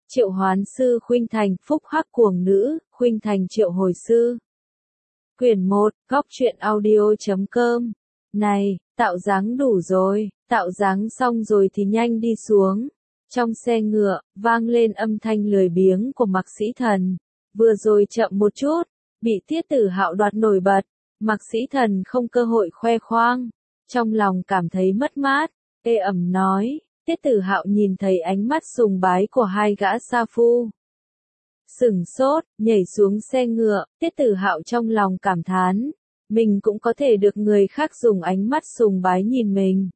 Triệu hoán sư khuynh thành, phúc hắc cuồng nữ, khuynh thành triệu hồi sư. Quyển 1, góc truyện audio.com. Này, tạo dáng đủ rồi, tạo dáng xong rồi thì nhanh đi xuống. Trong xe ngựa, vang lên âm thanh lười biếng của Mạc Sĩ Thần. Vừa rồi chậm một chút, bị Tiết Tử Hạo đoạt nổi bật. Mạc Sĩ Thần không cơ hội khoe khoang. Trong lòng cảm thấy mất mát, ê ẩm nói. Tiết Tử Hạo nhìn thấy ánh mắt sùng bái của hai gã sa phu. Sửng sốt, nhảy xuống xe ngựa, Tiết Tử Hạo trong lòng cảm thán. Mình cũng có thể được người khác dùng ánh mắt sùng bái nhìn mình.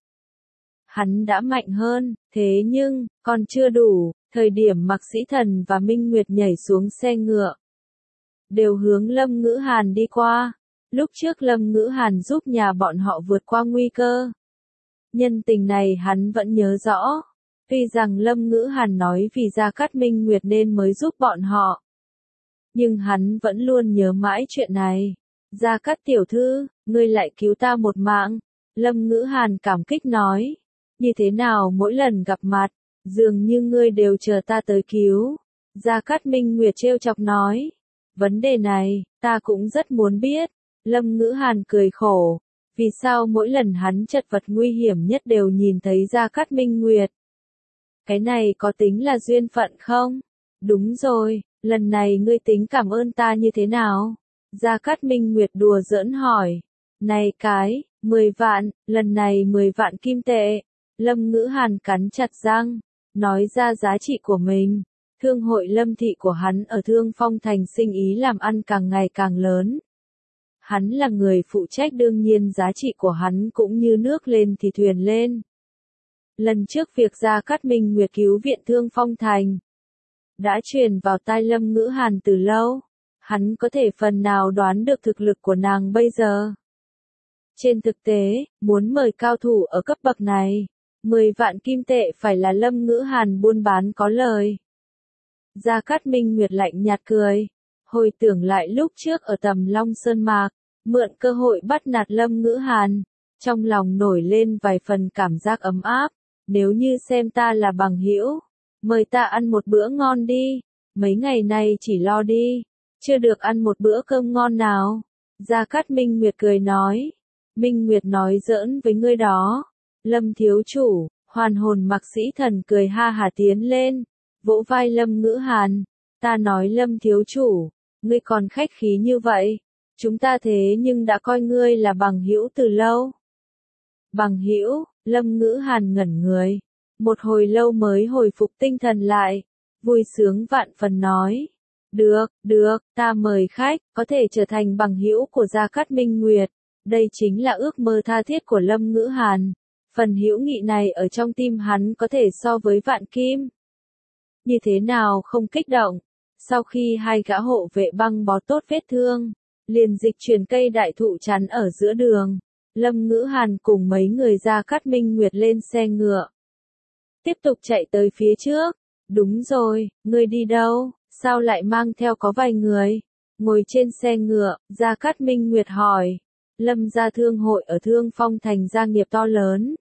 Hắn đã mạnh hơn, thế nhưng, còn chưa đủ, thời điểm Mạc Sĩ Thần và Minh Nguyệt nhảy xuống xe ngựa. Đều hướng Lâm Ngữ Hàn đi qua. Lúc trước Lâm Ngữ Hàn giúp nhà bọn họ vượt qua nguy cơ. Nhân tình này hắn vẫn nhớ rõ. Tuy rằng Lâm Ngữ Hàn nói vì Gia Cát Minh Nguyệt nên mới giúp bọn họ. Nhưng hắn vẫn luôn nhớ mãi chuyện này. Gia Cát tiểu thư, ngươi lại cứu ta một mạng. Lâm Ngữ Hàn cảm kích nói. Như thế nào mỗi lần gặp mặt, dường như ngươi đều chờ ta tới cứu. Gia Cát Minh Nguyệt trêu chọc nói. Vấn đề này, ta cũng rất muốn biết. Lâm Ngữ Hàn cười khổ. Vì sao mỗi lần hắn chật vật nguy hiểm nhất đều nhìn thấy Gia Cát Minh Nguyệt? Cái này có tính là duyên phận không? Đúng rồi, lần này ngươi tính cảm ơn ta như thế nào? Gia Cát Minh Nguyệt đùa giỡn hỏi. Này cái, 10 vạn, lần này 10 vạn kim tệ. Lâm Ngữ Hàn cắn chặt răng, nói ra giá trị của mình. Thương hội Lâm thị của hắn ở Thương Phong Thành sinh ý làm ăn càng ngày càng lớn. Hắn là người phụ trách đương nhiên giá trị của hắn cũng như nước lên thì thuyền lên. Lần trước việc Gia Cát Minh Nguyệt cứu viện Thương Phong Thành đã truyền vào tai Lâm Ngữ Hàn từ lâu. Hắn có thể phần nào đoán được thực lực của nàng bây giờ. Trên thực tế, muốn mời cao thủ ở cấp bậc này, 10 vạn kim tệ phải là Lâm Ngữ Hàn buôn bán có lời. Gia Cát Minh Nguyệt lạnh nhạt cười. Hồi tưởng lại lúc trước ở Tầm Long Sơn Mạc, mượn cơ hội bắt nạt Lâm Ngữ Hàn, trong lòng nổi lên vài phần cảm giác ấm áp. Nếu như xem ta là bằng hữu, mời ta ăn một bữa ngon đi. Mấy ngày nay chỉ lo đi, chưa được ăn một bữa cơm ngon nào. Gia Cát Minh Nguyệt cười nói. Minh Nguyệt nói giỡn với ngươi đó. Lâm thiếu chủ, hoàn hồn Mạc Sĩ Thần cười ha hả tiến lên, vỗ vai Lâm Ngữ Hàn. Ta nói Lâm thiếu chủ, ngươi còn khách khí như vậy. Chúng ta thế nhưng đã coi ngươi là bằng hữu từ lâu. Bằng hữu, Lâm Ngữ Hàn ngẩn người. Một hồi lâu mới hồi phục tinh thần lại. Vui sướng vạn phần nói. Được, ta mời khách, có thể trở thành bằng hữu của Gia Cát Minh Nguyệt. Đây chính là ước mơ tha thiết của Lâm Ngữ Hàn. Phần hữu nghị này ở trong tim hắn có thể so với vạn kim. Như thế nào không kích động? Sau khi hai gã hộ vệ băng bó tốt vết thương, liền dịch chuyển cây đại thụ chắn ở giữa đường. Lâm Ngữ Hàn cùng mấy người Gia Cát Minh Nguyệt lên xe ngựa. Tiếp tục chạy tới phía trước. Đúng rồi, ngươi đi đâu? Sao lại mang theo có vài người? Ngồi trên xe ngựa, Gia Cát Minh Nguyệt hỏi. Lâm gia thương hội ở Thương Phong Thành gia nghiệp to lớn.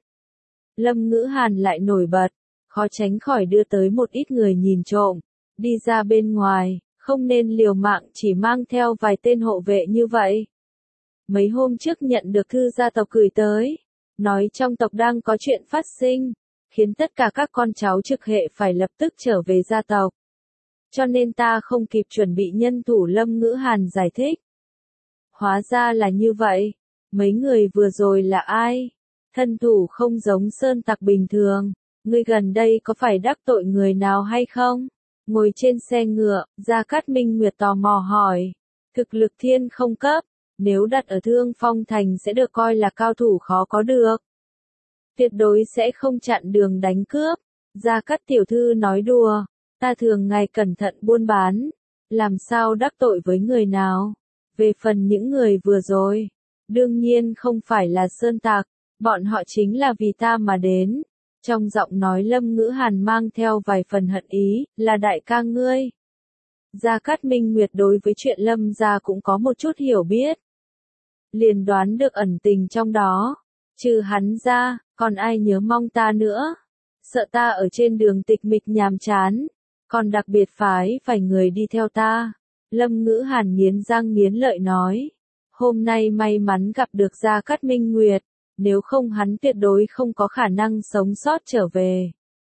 Lâm Ngữ Hàn lại nổi bật, khó tránh khỏi đưa tới một ít người nhìn trộm. Đi ra bên ngoài, không nên liều mạng chỉ mang theo vài tên hộ vệ như vậy. Mấy hôm trước nhận được thư gia tộc gửi tới, nói trong tộc đang có chuyện phát sinh, khiến tất cả các con cháu trực hệ phải lập tức trở về gia tộc. Cho nên ta không kịp chuẩn bị nhân thủ. Lâm Ngữ Hàn giải thích. Hóa ra là như vậy. Mấy người vừa rồi là ai? Thân thủ không giống sơn tặc bình thường. Ngươi gần đây có phải đắc tội người nào hay không? Ngồi trên xe ngựa, Gia Cát Minh Nguyệt tò mò hỏi. Thực lực thiên không cấp, nếu đặt ở Thương Phong Thành sẽ được coi là cao thủ khó có được. Tuyệt đối sẽ không chặn đường đánh cướp. Gia Cát tiểu thư nói đùa. Ta thường ngày cẩn thận buôn bán. Làm sao đắc tội với người nào? Về phần những người vừa rồi, đương nhiên không phải là sơn tặc, bọn họ chính là vì ta mà đến. Trong giọng nói Lâm Ngữ Hàn mang theo vài phần hận ý, là đại ca ngươi. Gia Cát Minh Nguyệt đối với chuyện Lâm gia cũng có một chút hiểu biết. Liền đoán được ẩn tình trong đó. Trừ hắn ra, còn ai nhớ mong ta nữa? Sợ ta ở trên đường tịch mịch nhàm chán. còn đặc biệt phái phải người đi theo ta. Lâm Ngữ Hàn nghiến răng nghiến lợi nói, hôm nay may mắn gặp được Gia Cát Minh Nguyệt, nếu không hắn tuyệt đối không có khả năng sống sót trở về.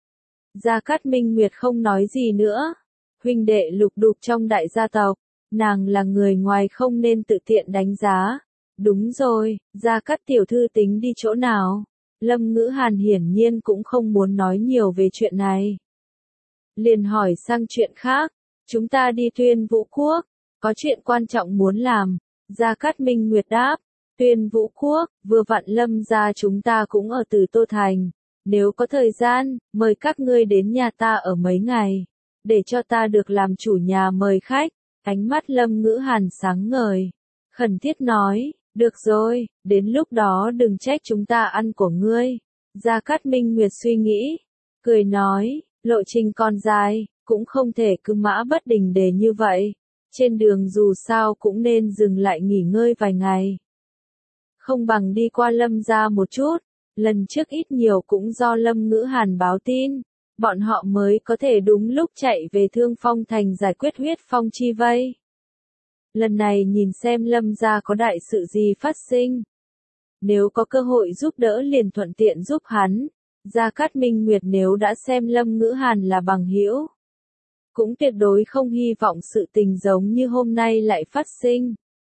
Gia Cát Minh Nguyệt không nói gì nữa, huynh đệ lục đục trong đại gia tộc, nàng là người ngoài không nên tự tiện đánh giá. Đúng rồi, Gia Cát tiểu thư tính đi chỗ nào? Lâm Ngữ Hàn hiển nhiên cũng không muốn nói nhiều về chuyện này. Liền hỏi sang chuyện khác, chúng ta đi Tuyên Vũ Quốc, có chuyện quan trọng muốn làm. Gia Cát Minh Nguyệt đáp, Tuyên Vũ Quốc, vừa vặn Lâm gia chúng ta cũng ở Từ Tô Thành. Nếu có thời gian, mời các ngươi đến nhà ta ở mấy ngày, để cho ta được làm chủ nhà mời khách. Ánh mắt Lâm Ngữ Hàn sáng ngời, khẩn thiết nói, được rồi, đến lúc đó đừng trách chúng ta ăn của ngươi. Gia Cát Minh Nguyệt suy nghĩ, cười nói, lộ trình còn dài, cũng không thể cứ mã bất đình để như vậy. Trên đường dù sao cũng nên dừng lại nghỉ ngơi vài ngày. Không bằng đi qua Lâm gia một chút, lần trước ít nhiều cũng do Lâm Ngữ Hàn báo tin, bọn họ mới có thể đúng lúc chạy về Thương Phong Thành giải quyết huyết phong chi vây. Lần này nhìn xem Lâm gia có đại sự gì phát sinh. Nếu có cơ hội giúp đỡ liền thuận tiện giúp hắn. Gia Cát Minh Nguyệt nếu đã xem Lâm Ngữ Hàn là bằng hữu, cũng tuyệt đối không hy vọng sự tình giống như hôm nay lại phát sinh.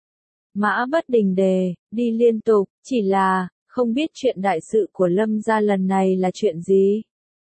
Mã bất đình đề, đi liên tục, chỉ là, không biết chuyện đại sự của Lâm gia lần này là chuyện gì.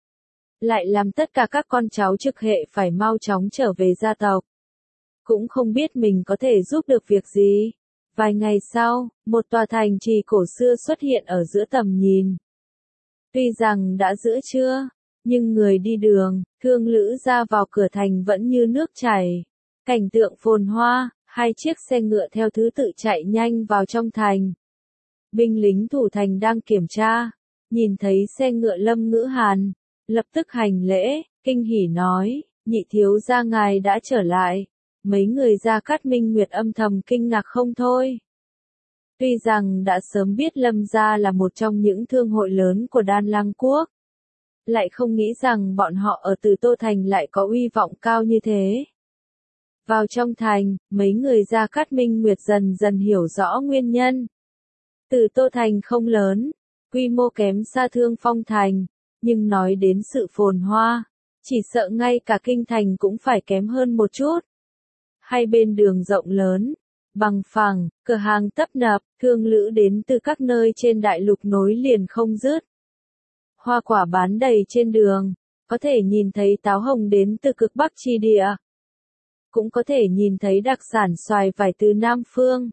Lại làm tất cả các con cháu trực hệ phải mau chóng trở về gia tộc. Cũng không biết mình có thể giúp được việc gì. Vài ngày sau, một tòa thành trì cổ xưa xuất hiện ở giữa tầm nhìn. Tuy rằng đã giữa trưa, nhưng người đi đường, thương lữ ra vào cửa thành vẫn như nước chảy. Cảnh tượng phồn hoa, hai chiếc xe ngựa theo thứ tự chạy nhanh vào trong thành. Binh lính thủ thành đang kiểm tra, nhìn thấy xe ngựa Lâm Ngữ Hàn, lập tức hành lễ, kinh hỉ nói, nhị thiếu gia ngài đã trở lại. Mấy người Gia Cát Minh Nguyệt âm thầm kinh ngạc không thôi. Tuy rằng đã sớm biết Lâm gia là một trong những thương hội lớn của Đan Lăng Quốc, lại không nghĩ rằng bọn họ ở Từ Tô Thành lại có uy vọng cao như thế. Vào trong thành, mấy người Gia Cát Minh Nguyệt dần dần hiểu rõ nguyên nhân. Từ Tô Thành không lớn, quy mô kém xa Thương Phong Thành, nhưng nói đến sự phồn hoa, chỉ sợ ngay cả kinh thành cũng phải kém hơn một chút. Hai bên đường rộng lớn, bằng phẳng, cửa hàng tấp nập, thương lữ đến từ các nơi trên đại lục nối liền không dứt. Hoa quả bán đầy trên đường, có thể nhìn thấy táo hồng đến từ cực Bắc chi địa. Cũng có thể nhìn thấy đặc sản xoài vải từ Nam Phương.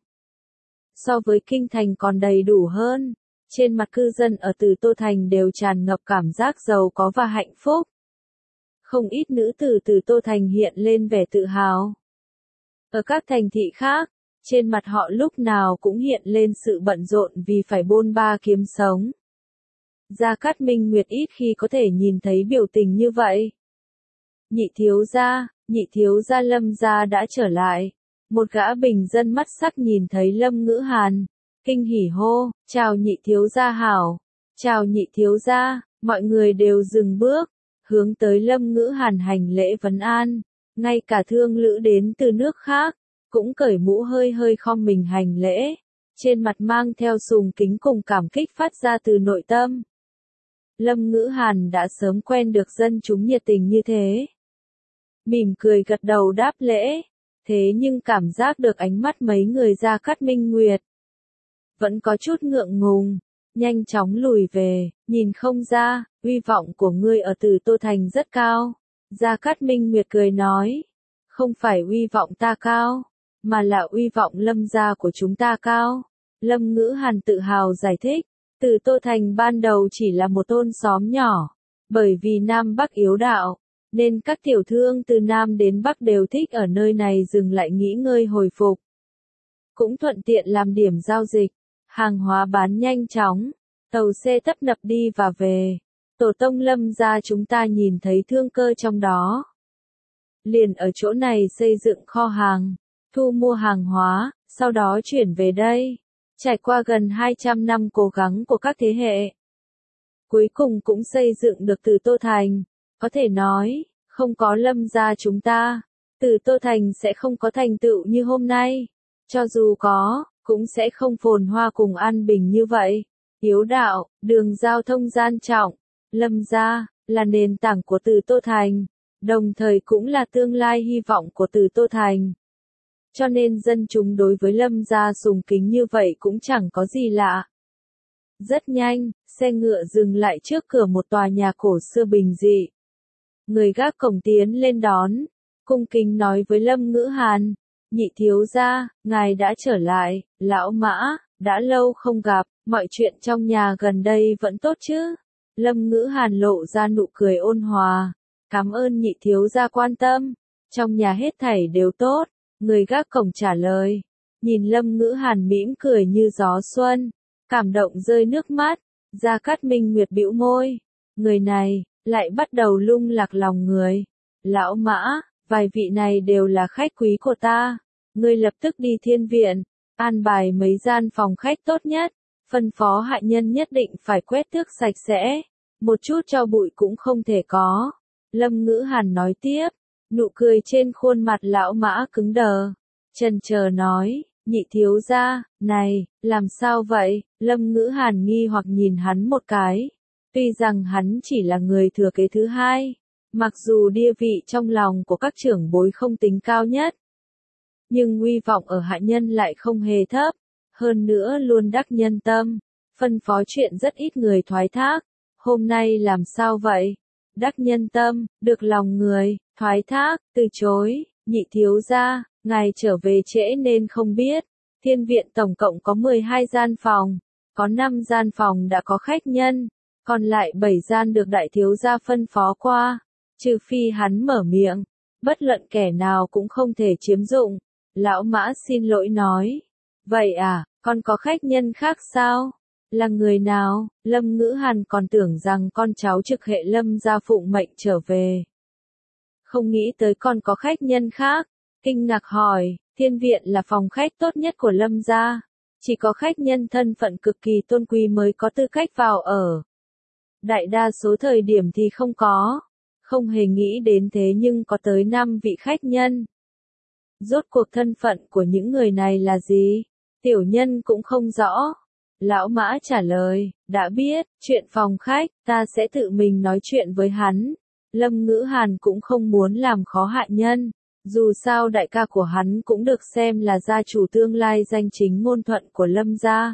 So với kinh thành còn đầy đủ hơn, trên mặt cư dân ở Từ Tô Thành đều tràn ngập cảm giác giàu có và hạnh phúc. Không ít nữ tử Từ Tô Thành hiện lên vẻ tự hào. Ở các thành thị khác, trên mặt họ lúc nào cũng hiện lên sự bận rộn vì phải bôn ba kiếm sống. Gia Cát Minh Nguyệt ít khi có thể nhìn thấy biểu tình như vậy. Nhị thiếu gia Lâm gia đã trở lại. Một gã bình dân mắt sắc nhìn thấy Lâm Ngữ Hàn, kinh hỉ hô, chào nhị thiếu gia hảo, chào nhị thiếu gia, mọi người đều dừng bước, hướng tới Lâm Ngữ Hàn hành lễ vấn an, ngay cả thương lữ đến từ nước khác, cũng cởi mũ hơi hơi khom mình hành lễ, trên mặt mang theo sùng kính cùng cảm kích phát ra từ nội tâm. Lâm Ngữ Hàn đã sớm quen được dân chúng nhiệt tình như thế. Mỉm cười gật đầu đáp lễ. Thế nhưng cảm giác được ánh mắt mấy người Gia Cát Minh Nguyệt, vẫn có chút ngượng ngùng, nhanh chóng lùi về, nhìn không ra, uy vọng của ngươi ở Từ Tô Thành rất cao. Gia Cát Minh Nguyệt cười nói, không phải uy vọng ta cao, mà là uy vọng Lâm gia của chúng ta cao. Lâm Ngữ Hàn tự hào giải thích, Từ Tô Thành ban đầu chỉ là một thôn xóm nhỏ, bởi vì Nam Bắc yếu đạo, nên các tiểu thương từ Nam đến Bắc đều thích ở nơi này dừng lại nghỉ ngơi hồi phục. Cũng thuận tiện làm điểm giao dịch, hàng hóa bán nhanh chóng, tàu xe tấp nập đi và về. Tổ tông Lâm gia chúng ta nhìn thấy thương cơ trong đó. Liền ở chỗ này xây dựng kho hàng, thu mua hàng hóa, sau đó chuyển về đây. Trải qua gần 200 năm cố gắng của các thế hệ, cuối cùng cũng xây dựng được Từ Tô Thành. Có thể nói, Không có Lâm gia chúng ta, Từ Tô Thành sẽ không có thành tựu như hôm nay. Cho dù có, cũng sẽ không phồn hoa cùng an bình như vậy. Hiếu đạo, đường giao thông gian trọng. Lâm gia là nền tảng của Từ Tô Thành, đồng thời cũng là tương lai hy vọng của Từ Tô Thành. Cho nên dân chúng đối với Lâm gia sùng kính như vậy cũng chẳng có gì lạ. Rất nhanh, xe ngựa dừng lại trước cửa một tòa nhà cổ xưa bình dị. Người gác cổng tiến lên đón, cung kính nói với Lâm Ngữ Hàn, nhị thiếu gia, ngài đã trở lại, lão Mã, đã lâu không gặp, mọi chuyện trong nhà gần đây vẫn tốt chứ? Lâm Ngữ Hàn lộ ra nụ cười ôn hòa, cảm ơn nhị thiếu gia quan tâm, trong nhà hết thảy đều tốt, người gác cổng trả lời, nhìn Lâm Ngữ Hàn mỉm cười như gió xuân, cảm động rơi nước mắt, Gia Cát Minh Nguyệt bĩu môi, người này, lại bắt đầu lung lạc lòng người, lão Mã, vài vị này đều là khách quý của ta, ngươi lập tức đi thiên viện, an bài mấy gian phòng khách tốt nhất, phân phó hạ nhân nhất định phải quét tước sạch sẽ, một chút tro bụi cũng không thể có. Lâm Ngữ Hàn nói tiếp, nụ cười trên khuôn mặt lão Mã cứng đờ, chần chờ nói, nhị thiếu gia, này, làm sao vậy? Lâm Ngữ Hàn nghi hoặc nhìn hắn một cái, tuy rằng hắn chỉ là người thừa kế thứ hai, mặc dù địa vị trong lòng của các trưởng bối không tính cao nhất, nhưng uy vọng ở hạ nhân lại không hề thấp, hơn nữa luôn đắc nhân tâm, phân phó chuyện rất ít người thoái thác, hôm nay làm sao vậy? Đắc nhân tâm, được lòng người, thoái thác, từ chối, nhị thiếu gia, ngài trở về trễ nên không biết, thiên viện tổng cộng có 12 gian phòng, có 5 gian phòng đã có khách nhân, còn lại 7 gian được đại thiếu gia phân phó qua, trừ phi hắn mở miệng, bất luận kẻ nào cũng không thể chiếm dụng. Lão Mã xin lỗi nói, vậy à, còn có khách nhân khác sao? Là người nào? Lâm Ngữ Hàn còn tưởng rằng con cháu trực hệ Lâm gia phụng mệnh trở về. Không nghĩ tới còn có khách nhân khác, kinh ngạc hỏi, thiên viện là phòng khách tốt nhất của Lâm gia, chỉ có khách nhân thân phận cực kỳ tôn quý mới có tư cách vào ở. Đại đa số thời điểm thì không có, không hề nghĩ đến thế nhưng có tới 5 vị khách nhân. Rốt cuộc thân phận của những người này là gì? Tiểu nhân cũng không rõ. Lão Mã trả lời, đã biết, chuyện phòng khách, ta sẽ tự mình nói chuyện với hắn. Lâm Ngữ Hàn cũng không muốn làm khó hạ nhân. Dù sao đại ca của hắn cũng được xem là gia chủ tương lai danh chính ngôn thuận của Lâm gia.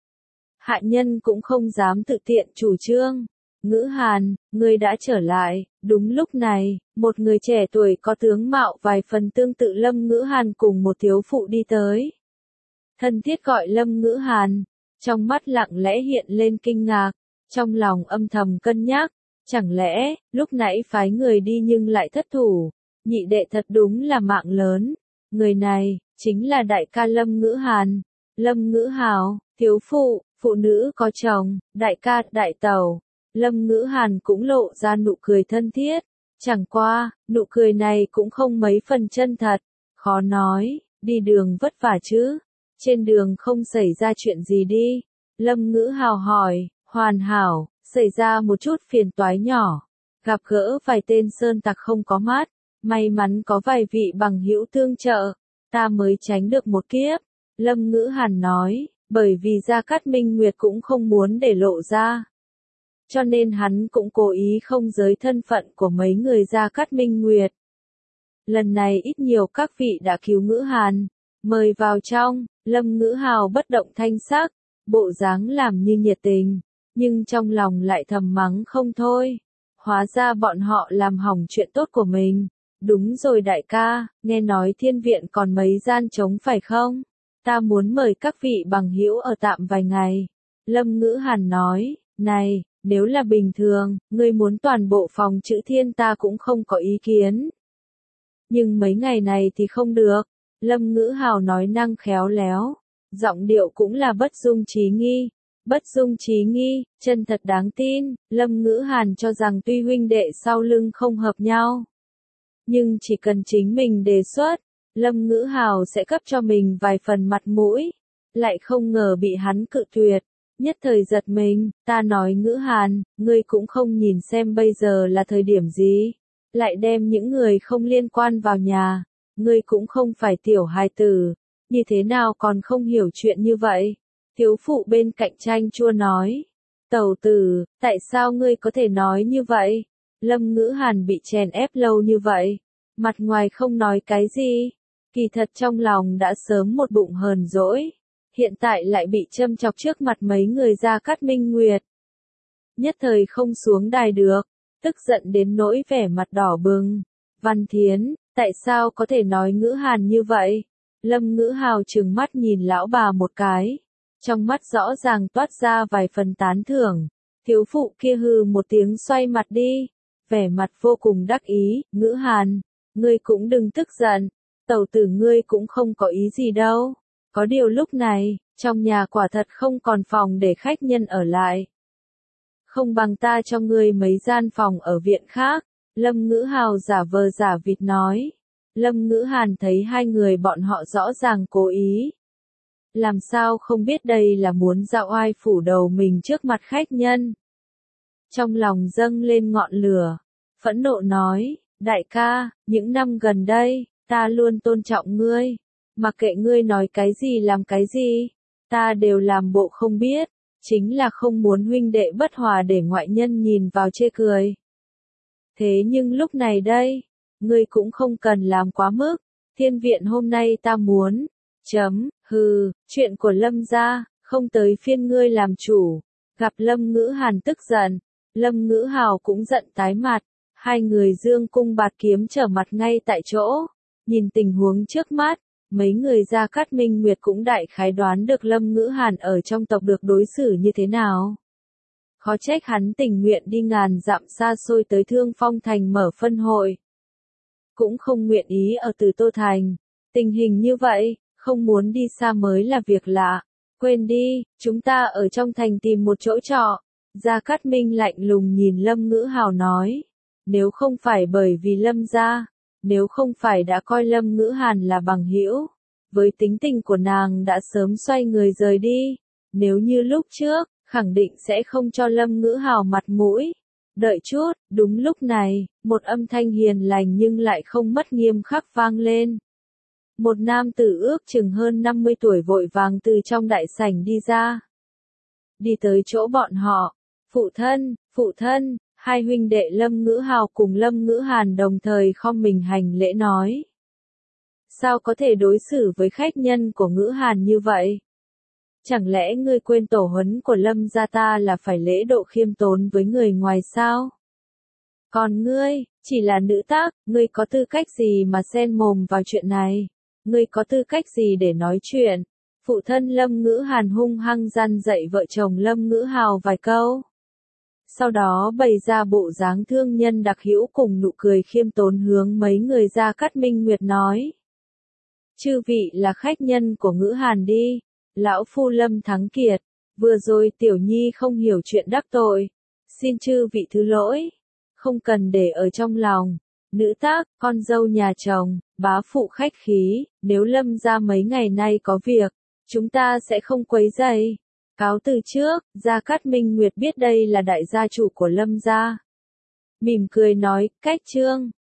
Hạ nhân cũng không dám tự tiện chủ trương. Ngữ Hàn, ngươi đã trở lại, đúng lúc này, một người trẻ tuổi có tướng mạo vài phần tương tự Lâm Ngữ Hàn cùng một thiếu phụ đi tới. Thân thiết gọi Lâm Ngữ Hàn, trong mắt lặng lẽ hiện lên kinh ngạc, trong lòng âm thầm cân nhắc, chẳng lẽ, lúc nãy phái người đi nhưng lại thất thủ, nhị đệ thật đúng là mạng lớn, người này, chính là đại ca Lâm Ngữ Hàn, Lâm Ngữ Hào, thiếu phụ, phụ nữ có chồng, đại ca, đại tẩu. Lâm Ngữ Hàn cũng lộ ra nụ cười thân thiết, chẳng qua, nụ cười này cũng không mấy phần chân thật, khó nói, đi đường vất vả chứ, trên đường không xảy ra chuyện gì đi, Lâm Ngữ Hào hỏi, hoàn hảo, xảy ra một chút phiền toái nhỏ, gặp gỡ vài tên sơn tặc không có mắt, may mắn có vài vị bằng hữu tương trợ, ta mới tránh được một kiếp, Lâm Ngữ Hàn nói, bởi vì Gia Cát Minh Nguyệt cũng không muốn để lộ ra. Cho nên hắn cũng cố ý không giới thân phận của mấy người Gia Cát Minh Nguyệt. Lần này ít nhiều các vị đã cứu Ngữ Hàn, mời vào trong, Lâm Ngữ Hào bất động thanh sắc, bộ dáng làm như nhiệt tình, nhưng trong lòng lại thầm mắng không thôi. Hóa ra bọn họ làm hỏng chuyện tốt của mình. Đúng rồi đại ca, nghe nói thiên viện còn mấy gian trống phải không? Ta muốn mời các vị bằng hữu ở tạm vài ngày. Lâm Ngữ Hàn nói, này, nếu là bình thường, ngươi muốn toàn bộ phòng chữ thiên ta cũng không có ý kiến. Nhưng mấy ngày này thì không được. Lâm Ngữ Hào nói năng khéo léo, giọng điệu cũng là bất dung trí nghi. Bất dung trí nghi, chân thật đáng tin, Lâm Ngữ Hàn cho rằng tuy huynh đệ sau lưng không hợp nhau. Nhưng chỉ cần chính mình đề xuất, Lâm Ngữ Hào sẽ cấp cho mình vài phần mặt mũi. Lại không ngờ bị hắn cự tuyệt. Nhất thời giật mình, ta nói Ngữ Hàn, ngươi cũng không nhìn xem bây giờ là thời điểm gì. lại đem những người không liên quan vào nhà, ngươi cũng không phải tiểu hài tử, như thế nào còn không hiểu chuyện như vậy? Thiếu phụ bên cạnh chanh chua nói, tẩu tử, tại sao ngươi có thể nói như vậy? Lâm Ngữ Hàn bị chèn ép lâu như vậy, mặt ngoài không nói cái gì, kỳ thật trong lòng đã sớm một bụng hờn dỗi, hiện tại lại bị châm chọc trước mặt mấy người Gia Cát Minh Nguyệt. Nhất thời không xuống đài được, tức giận đến nỗi vẻ mặt đỏ bừng. Văn Thiến, tại sao có thể nói Ngữ Hàn như vậy? Lâm Ngữ Hào trừng mắt nhìn lão bà một cái, trong mắt rõ ràng toát ra vài phần tán thưởng. Thiếu phụ kia hừ một tiếng xoay mặt đi, vẻ mặt vô cùng đắc ý. Ngữ Hàn, ngươi cũng đừng tức giận, tẩu tử ngươi cũng không có ý gì đâu. Có điều lúc này, trong nhà quả thật không còn phòng để khách nhân ở lại. Không bằng ta cho ngươi mấy gian phòng ở viện khác. Lâm Ngữ Hào giả vờ giả vịt nói. Lâm Ngữ Hàn thấy hai người bọn họ rõ ràng cố ý. Làm sao không biết đây là muốn dạo oai phủ đầu mình trước mặt khách nhân. Trong lòng dâng lên ngọn lửa, phẫn nộ nói, đại ca, những năm gần đây, ta luôn tôn trọng ngươi, mặc kệ ngươi nói cái gì làm cái gì, ta đều làm bộ không biết, chính là không muốn huynh đệ bất hòa để ngoại nhân nhìn vào chê cười. Thế nhưng lúc này đây, ngươi cũng không cần làm quá mức, thiên viện hôm nay ta muốn, chuyện của Lâm gia, không tới phiên ngươi làm chủ. Gặp Lâm Ngữ Hàn tức giận, Lâm Ngữ Hào cũng giận tái mặt, hai người dương cung bạt kiếm trở mặt ngay tại chỗ, nhìn tình huống trước mắt, mấy người Gia Cát Minh Nguyệt cũng đại khái đoán được Lâm Ngữ Hàn ở trong tộc được đối xử như thế nào. Khó trách hắn tình nguyện đi ngàn dặm xa xôi tới Thương Phong Thành mở phân hội. Cũng không nguyện ý ở Từ Tô Thành. Tình hình như vậy, không muốn đi xa mới là việc lạ. Quên đi, chúng ta ở trong thành tìm một chỗ trọ. Gia Cát Minh lạnh lùng nhìn Lâm Ngữ Hào nói. Nếu không phải bởi vì Lâm gia, nếu không phải đã coi Lâm Ngữ Hàn là bằng hữu, với tính tình của nàng đã sớm xoay người rời đi. Nếu như lúc trước, khẳng định sẽ không cho Lâm Ngữ Hào mặt mũi. Đợi chút, đúng lúc này, một âm thanh hiền lành nhưng lại không mất nghiêm khắc vang lên. Một nam tử ước chừng hơn 50 tuổi vội vàng từ trong đại sảnh đi ra. Đi tới chỗ bọn họ, phụ thân, hai huynh đệ Lâm Ngữ Hào cùng Lâm Ngữ Hàn đồng thời khom mình hành lễ nói. Sao có thể đối xử với khách nhân của Ngữ Hàn như vậy? Chẳng lẽ ngươi quên tổ huấn của Lâm gia ta là phải lễ độ khiêm tốn với người ngoài sao? Còn ngươi, chỉ là nữ tác, ngươi có tư cách gì mà xen mồm vào chuyện này? Ngươi có tư cách gì để nói chuyện? Phụ thân Lâm Ngữ Hàn hung hăng răn dạy vợ chồng Lâm Ngữ Hào vài câu. Sau đó bày ra bộ dáng thương nhân đặc hữu cùng nụ cười khiêm tốn hướng mấy người Gia Cát Minh Nguyệt nói. Chư vị là khách nhân của Ngữ Hàn đi. Lão phu Lâm Thắng Kiệt, vừa rồi tiểu nhi không hiểu chuyện đắc tội, xin chư vị thứ lỗi, không cần để ở trong lòng. Nữ tác, con dâu nhà chồng, bá phụ khách khí, nếu Lâm gia mấy ngày nay có việc, chúng ta sẽ không quấy rầy. Cáo từ trước, Gia Cát Minh Nguyệt biết đây là đại gia chủ của Lâm gia. Mỉm cười nói, cách trương,